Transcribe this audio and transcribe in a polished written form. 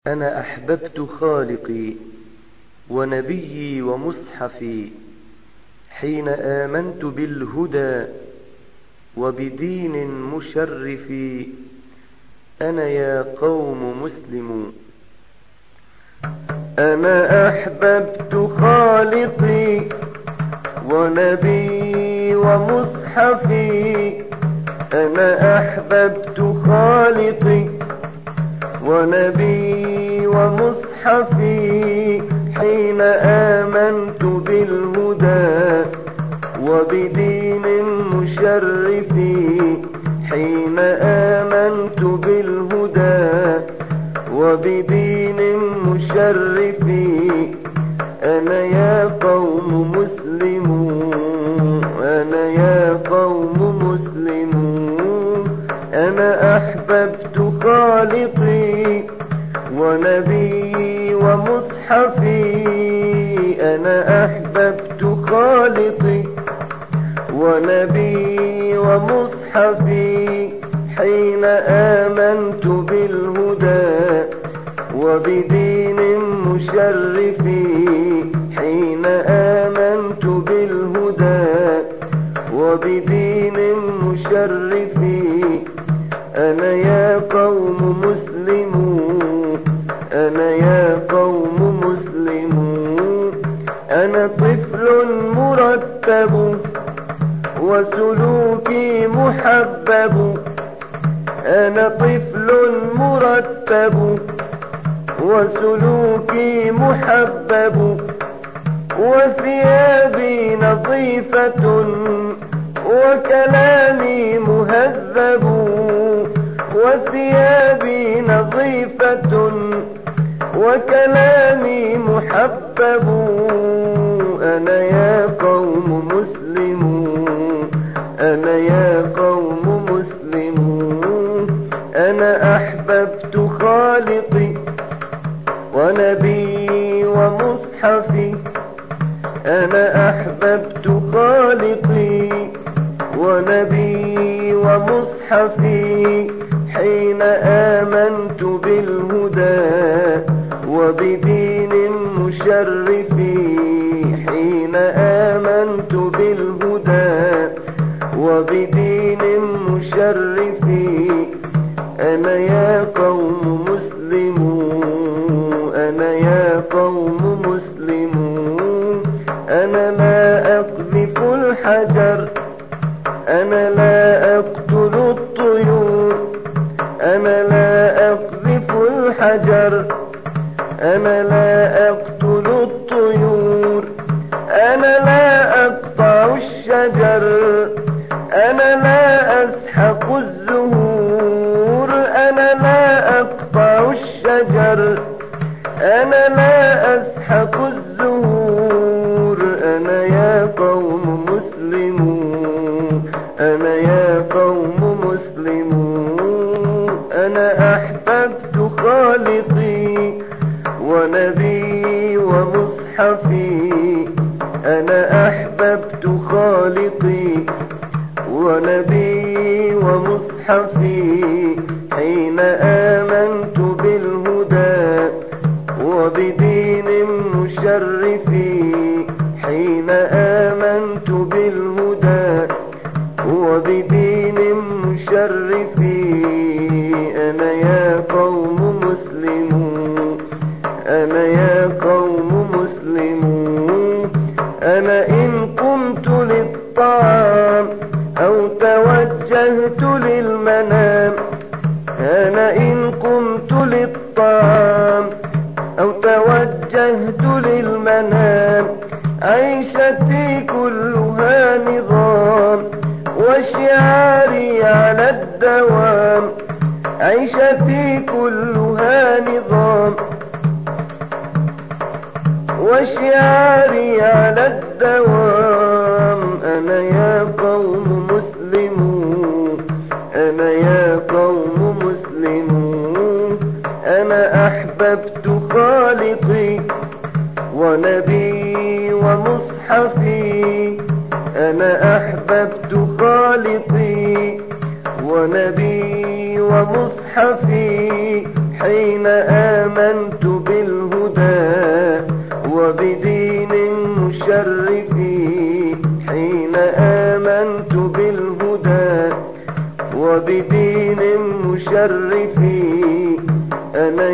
أنا أحببت خالقي ونبيي ومصحفي حين آمنت بالهدى وبدين مشرف. أنا يا قوم مسلم. أنا أحببت خالقي ونبيي ومصحفي. أنا أحببت خالقي ونبيي ومصحفي حين آمنت بالهدى وبدين مشرف. حين آمنت بالهدى وبدين مشرف. أنا يا قوم مسلمون. أنا يا قوم مسلمون. أنا أحببت خالقي ونبيي ومصحفي. أنا أحببت خالقي ونبيي ومصحفي حين آمنت بالهدى وبدين مشرف. حين آمنت بالهدى وبدين مشرف. أنا يا قوم مسلمون. أنا يا قوم مسلمون. أنا طفل مرتب وسلوكي محبب. أنا طفل مرتب وسلوكي محبب وثيابي نظيفة وكلامي مهذب. وثيابي نظيفة وكلامي محبب. أنا يا قوم مسلمون. أنا يا قوم مسلمون. أنا أحببت خالقي ونبيي ومصحفي. أنا أحببت خالقي ونبيي ومصحفي حين آمنت بالهدى وبدين مشرف. حين آمنت بالهدى وبدين مشرف. أنا يا قوم مسلمون. أنا يا قوم مسلمون. أنا لا أقذف الحجر. أنا لا أقتل الطيور. أنا لا أقذف الحجر. أنا لا أقتل الطيور. أنا لا أقطع الشجر. أنا لا أسحق الزهور. أنا لا أقطع الشجر. أنا لا أسحق الزهور. أنا يا قوم مسلمون. أنا يا قوم مسلمون. أنا أحببت خالقي ونبيي ومصحفي. أنا أحببت خالقي ونبيي ومصحفي حين آمنت بالهدى وبدين مشرف. حين آمنت بالهدى وبدين مشرف. أنا يا قوم مسلمون. أنا يا قوم مسلمون. أنا إن قمت للطعام أو توجهت للمنام. أنا إن قمت للطعام أو توجهت للمنام عيشتي كلها نظام وشعاري على الدوام. عيشتي كلها نظام وشعاري على الدوام. أنا يا قوم مسلمون. أنا يا قوم مسلمون. أنا أحببت خالقي ونبيي ومصحفي. أنا أحببت خالقي ونبيي ومصحفي حين آمنت آمنت بالهدى وبدين مشرف. حين آمنت بالهدى وبدين مشرف أنا